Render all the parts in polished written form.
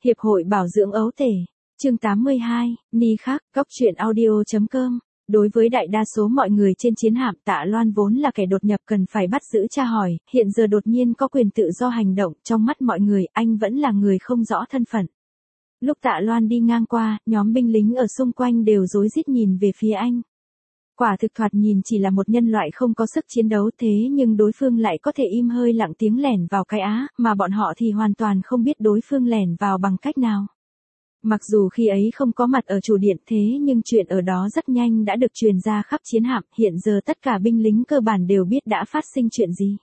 Hiệp hội Bảo dưỡng ấu tể. Chương 82, Ni Khắc, Góc truyện audio.com. Đối với đại đa số mọi người trên chiến hạm, Tạ Loan vốn là kẻ đột nhập cần phải bắt giữ tra hỏi, hiện giờ đột nhiên có quyền tự do hành động, trong mắt mọi người, anh vẫn là người không rõ thân phận. Lúc Tạ Loan đi ngang qua, nhóm binh lính ở xung quanh đều rối rít nhìn về phía anh. Quả thực thoạt nhìn chỉ là một nhân loại không có sức chiến đấu, thế nhưng đối phương lại có thể im hơi lặng tiếng lẻn vào cái Á, mà bọn họ thì hoàn toàn không biết đối phương lẻn vào bằng cách nào. Mặc dù khi ấy không có mặt ở chủ điện, thế nhưng chuyện ở đó rất nhanh đã được truyền ra khắp chiến hạm, hiện giờ tất cả binh lính cơ bản đều biết đã phát sinh chuyện gì.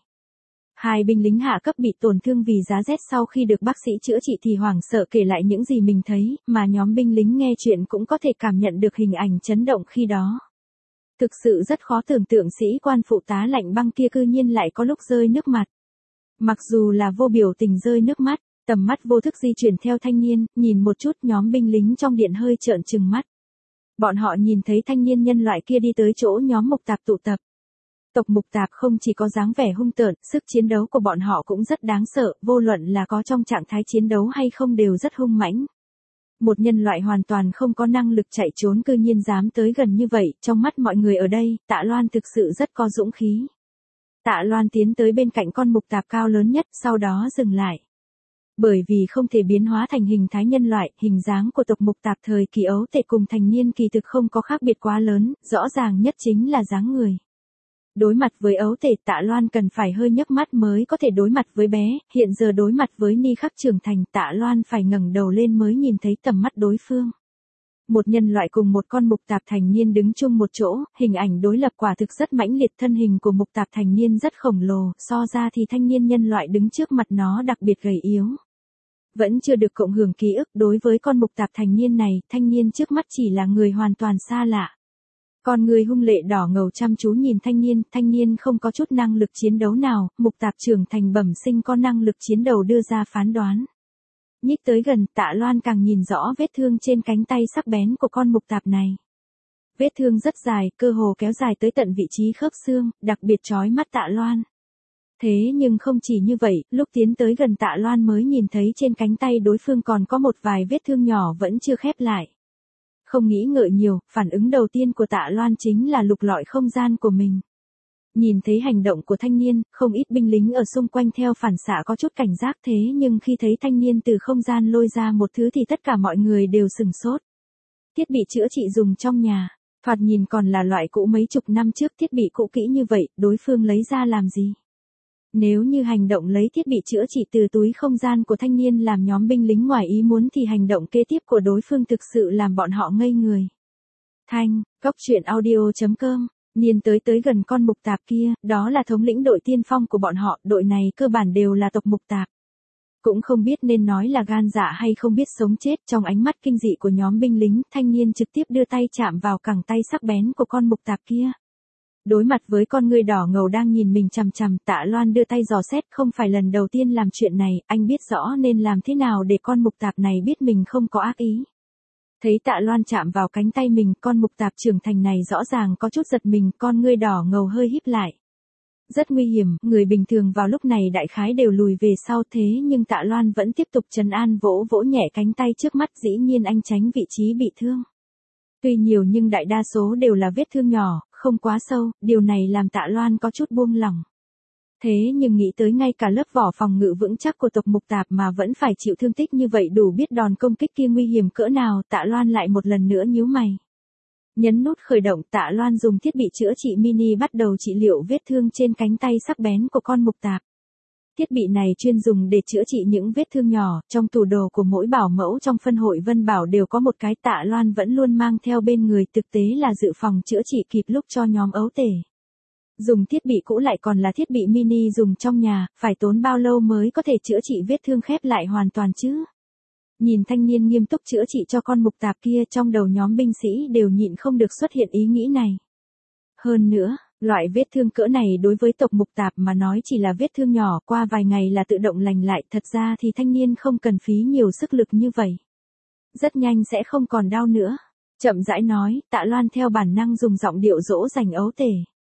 Hai binh lính hạ cấp bị tổn thương vì giá rét, sau khi được bác sĩ chữa trị thì hoảng sợ kể lại những gì mình thấy, mà nhóm binh lính nghe chuyện cũng có thể cảm nhận được hình ảnh chấn động khi đó. Thực sự rất khó tưởng tượng sĩ quan phụ tá lạnh băng kia cư nhiên lại có lúc rơi nước mắt. Mặc dù là vô biểu tình rơi nước mắt, tầm mắt vô thức di chuyển theo thanh niên, nhìn một chút, nhóm binh lính trong điện hơi trợn trừng mắt. Bọn họ nhìn thấy thanh niên nhân loại kia đi tới chỗ nhóm Mục Tạp tụ tập. Tộc Mục Tạp không chỉ có dáng vẻ hung tợn, sức chiến đấu của bọn họ cũng rất đáng sợ, vô luận là có trong trạng thái chiến đấu hay không đều rất hung mãnh. Một nhân loại hoàn toàn không có năng lực chạy trốn cư nhiên dám tới gần như vậy, trong mắt mọi người ở đây, Tạ Loan thực sự rất có dũng khí. Tạ Loan tiến tới bên cạnh con Mục Tạp cao lớn nhất, sau đó dừng lại. Bởi vì không thể biến hóa thành hình thái nhân loại, hình dáng của tộc Mục Tạp thời kỳ ấu tể cùng thành niên kỳ thực không có khác biệt quá lớn, rõ ràng nhất chính là dáng người. Đối mặt với ấu tể, Tạ Loan cần phải hơi nhấc mắt mới có thể đối mặt với bé, hiện giờ đối mặt với Ni Khắc trưởng thành, Tạ Loan phải ngẩng đầu lên mới nhìn thấy tầm mắt đối phương. Một nhân loại cùng một con Mục Tạp thành niên đứng chung một chỗ, hình ảnh đối lập quả thực rất mãnh liệt, thân hình của Mục Tạp thành niên rất khổng lồ, so ra thì thanh niên nhân loại đứng trước mặt nó đặc biệt gầy yếu. Vẫn chưa được cộng hưởng ký ức, đối với con Mục Tạp thành niên này, thanh niên trước mắt chỉ là người hoàn toàn xa lạ. Con người hung lệ đỏ ngầu chăm chú nhìn thanh niên không có chút năng lực chiến đấu nào, Mục Tạp trưởng thành bẩm sinh có năng lực chiến đấu đưa ra phán đoán. Nhích tới gần, Tạ Loan càng nhìn rõ vết thương trên cánh tay sắc bén của con Mục Tạp này. Vết thương rất dài, cơ hồ kéo dài tới tận vị trí khớp xương, đặc biệt chói mắt Tạ Loan. Thế nhưng không chỉ như vậy, lúc tiến tới gần Tạ Loan mới nhìn thấy trên cánh tay đối phương còn có một vài vết thương nhỏ vẫn chưa khép lại. Không nghĩ ngợi nhiều, phản ứng đầu tiên của Tạ Loan chính là lục lọi không gian của mình. Nhìn thấy hành động của thanh niên, không ít binh lính ở xung quanh theo phản xạ có chút cảnh giác, thế nhưng khi thấy thanh niên từ không gian lôi ra một thứ thì tất cả mọi người đều sửng sốt. Thiết bị chữa trị dùng trong nhà, thoạt nhìn còn là loại cũ mấy chục năm trước, thiết bị cũ kỹ như vậy, đối phương lấy ra làm gì? Nếu như hành động lấy thiết bị chữa trị từ túi không gian của thanh niên làm nhóm binh lính ngoài ý muốn thì hành động kế tiếp của đối phương thực sự làm bọn họ ngây người. Góc truyện audio.com. Niên tới gần con Mục Tạp kia, đó là thống lĩnh đội tiên phong của bọn họ, đội này cơ bản đều là tộc Mục Tạp. Cũng không biết nên nói là gan dạ hay không biết sống chết, trong ánh mắt kinh dị của nhóm binh lính, thanh niên trực tiếp đưa tay chạm vào cẳng tay sắc bén của con Mục Tạp kia. Đối mặt với con người đỏ ngầu đang nhìn mình chằm chằm, Tạ Loan đưa tay dò xét, không phải lần đầu tiên làm chuyện này, anh biết rõ nên làm thế nào để con Mục Tạp này biết mình không có ác ý. Thấy Tạ Loan chạm vào cánh tay mình, con Mục Tạp trưởng thành này rõ ràng có chút giật mình, con ngươi đỏ ngầu hơi híp lại. Rất nguy hiểm, người bình thường vào lúc này đại khái đều lùi về sau, thế nhưng Tạ Loan vẫn tiếp tục trấn an, vỗ vỗ nhẹ cánh tay trước mắt, dĩ nhiên anh tránh vị trí bị thương. Tuy nhiều nhưng đại đa số đều là vết thương nhỏ, không quá sâu, điều này làm Tạ Loan có chút buông lỏng. Thế nhưng nghĩ tới ngay cả lớp vỏ phòng ngự vững chắc của tộc Mục Tạp mà vẫn phải chịu thương tích như vậy, đủ biết đòn công kích kia nguy hiểm cỡ nào, Tạ Loan lại một lần nữa nhíu mày. Nhấn nút khởi động, Tạ Loan dùng thiết bị chữa trị mini bắt đầu trị liệu vết thương trên cánh tay sắc bén của con Mục Tạp. Thiết bị này chuyên dùng để chữa trị những vết thương nhỏ, trong tủ đồ của mỗi bảo mẫu trong phân hội Vân Bảo đều có một cái, Tạ Loan vẫn luôn mang theo bên người, thực tế là dự phòng chữa trị kịp lúc cho nhóm ấu tể. Dùng thiết bị cũ lại còn là thiết bị mini dùng trong nhà, phải tốn bao lâu mới có thể chữa trị vết thương khép lại hoàn toàn chứ? Nhìn thanh niên nghiêm túc chữa trị cho con Mục Tạp kia, trong đầu nhóm binh sĩ đều nhịn không được xuất hiện ý nghĩ này. Hơn nữa, loại vết thương cỡ này đối với tộc Mục Tạp mà nói chỉ là vết thương nhỏ, qua vài ngày là tự động lành lại, thật ra thì thanh niên không cần phí nhiều sức lực như vậy. Rất nhanh sẽ không còn đau nữa. Chậm rãi nói, Tạ Loan theo bản năng dùng giọng điệu dỗ dành ấu tể.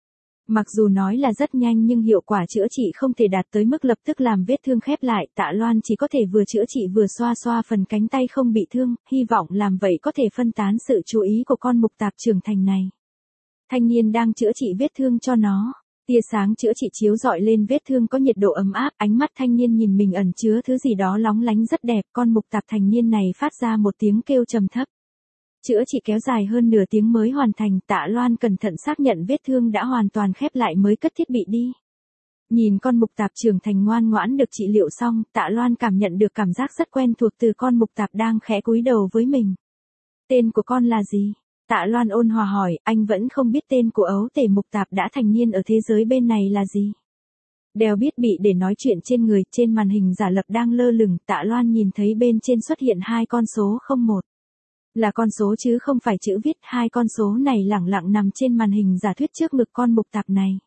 Mặc dù nói là rất nhanh nhưng hiệu quả chữa trị không thể đạt tới mức lập tức làm vết thương khép lại, Tạ Loan chỉ có thể vừa chữa trị vừa xoa xoa phần cánh tay không bị thương, hy vọng làm vậy có thể phân tán sự chú ý của con mục tạp trưởng thành này. Thanh niên đang chữa trị vết thương cho nó. Tia sáng chữa trị chiếu rọi lên vết thương có nhiệt độ ấm áp, ánh mắt thanh niên nhìn mình ẩn chứa thứ gì đó lóng lánh rất đẹp, con mục tạp thành niên này phát ra một tiếng kêu trầm thấp. Chữa trị kéo dài hơn nửa tiếng mới hoàn thành, Tạ Loan cẩn thận xác nhận vết thương đã hoàn toàn khép lại mới cất thiết bị đi. Nhìn con mục tạp trưởng thành ngoan ngoãn được trị liệu xong, Tạ Loan cảm nhận được cảm giác rất quen thuộc từ con mục tạp đang khẽ cúi đầu với mình. Tên của con là gì? Tạ Loan ôn hòa hỏi, anh vẫn không biết tên của ấu tể mục tạp đã thành niên ở thế giới bên này là gì. Đeo thiết bị để nói chuyện trên người, trên màn hình giả lập đang lơ lửng, Tạ Loan nhìn thấy bên trên xuất hiện hai con số 01. Là con số chứ không phải chữ viết, hai con số này lẳng lặng nằm trên màn hình giả thuyết trước ngực con mục tạp này.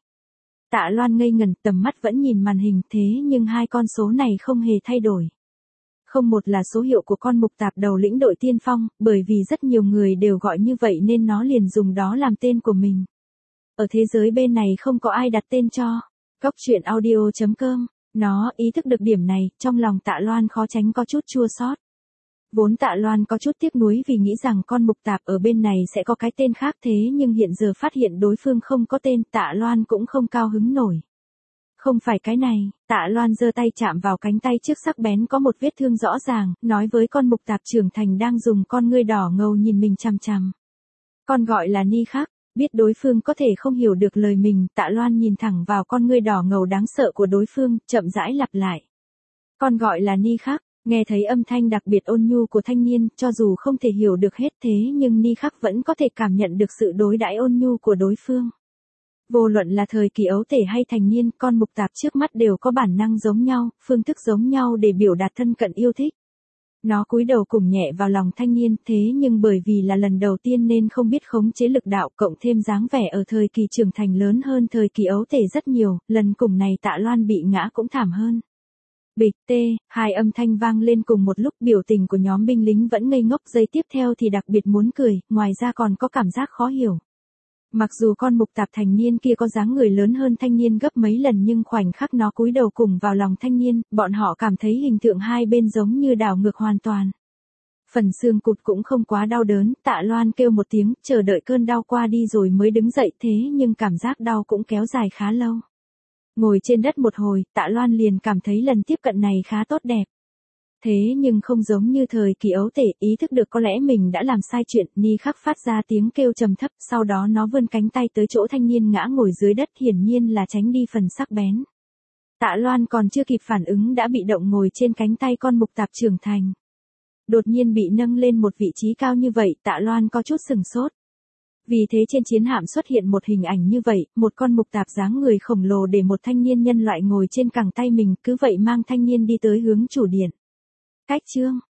Tạ Loan ngây ngẩn, tầm mắt vẫn nhìn màn hình, thế nhưng hai con số này không hề thay đổi. 01 là số hiệu của con mục tạp đầu lĩnh đội tiên phong, bởi vì rất nhiều người đều gọi như vậy nên nó liền dùng đó làm tên của mình. Ở thế giới bên này không có ai đặt tên cho. Góc truyện audio.com. Nó ý thức được điểm này, trong lòng Tạ Loan khó tránh có chút chua xót. Vốn Tạ Loan có chút tiếc nuối vì nghĩ rằng con mục tạp ở bên này sẽ có cái tên khác, thế nhưng hiện giờ phát hiện đối phương không có tên, Tạ Loan cũng không cao hứng nổi. Không phải cái này, Tạ Loan giơ tay chạm vào cánh tay trước sắc bén có một vết thương rõ ràng, nói với con mục tạp trưởng thành đang dùng con ngươi đỏ ngầu nhìn mình chằm chằm. Con gọi là Ni Khắc. Biết đối phương có thể không hiểu được lời mình, Tạ Loan nhìn thẳng vào con ngươi đỏ ngầu đáng sợ của đối phương, chậm rãi lặp lại. Con gọi là Ni Khắc. Nghe thấy âm thanh đặc biệt ôn nhu của thanh niên, cho dù không thể hiểu được hết thế nhưng Ni Khắc vẫn có thể cảm nhận được sự đối đãi ôn nhu của đối phương. Vô luận là thời kỳ ấu tể hay thành niên, con mục tạp trước mắt đều có bản năng giống nhau, phương thức giống nhau để biểu đạt thân cận yêu thích. Nó cúi đầu cùng nhẹ vào lòng thanh niên, thế nhưng bởi vì là lần đầu tiên nên không biết khống chế lực đạo, cộng thêm dáng vẻ ở thời kỳ trưởng thành lớn hơn thời kỳ ấu tể rất nhiều, lần cùng này Tạ Loan bị ngã cũng thảm hơn. Bịch tê, hai âm thanh vang lên cùng một lúc, biểu tình của nhóm binh lính vẫn ngây ngốc, giây tiếp theo thì đặc biệt muốn cười, ngoài ra còn có cảm giác khó hiểu. Mặc dù con mục tạp thành niên kia có dáng người lớn hơn thanh niên gấp mấy lần nhưng khoảnh khắc nó cúi đầu cùng vào lòng thanh niên, bọn họ cảm thấy hình tượng hai bên giống như đảo ngược hoàn toàn. Phần xương cụt cũng không quá đau đớn, Tạ Loan kêu một tiếng, chờ đợi cơn đau qua đi rồi mới đứng dậy, thế nhưng cảm giác đau cũng kéo dài khá lâu. Ngồi trên đất một hồi, Tạ Loan liền cảm thấy lần tiếp cận này khá tốt đẹp. Thế nhưng không giống như thời kỳ ấu tể, ý thức được có lẽ mình đã làm sai chuyện, Ni Khắc phát ra tiếng kêu trầm thấp, sau đó nó vươn cánh tay tới chỗ thanh niên ngã ngồi dưới đất, hiển nhiên là tránh đi phần sắc bén. Tạ Loan còn chưa kịp phản ứng đã bị động ngồi trên cánh tay con mục tạp trưởng thành. Đột nhiên bị nâng lên một vị trí cao như vậy, Tạ Loan có chút sừng sốt. Vì thế trên chiến hạm xuất hiện một hình ảnh như vậy, một con mục tạp dáng người khổng lồ để một thanh niên nhân loại ngồi trên cẳng tay mình, cứ vậy mang thanh niên đi tới hướng chủ điện. Cách chương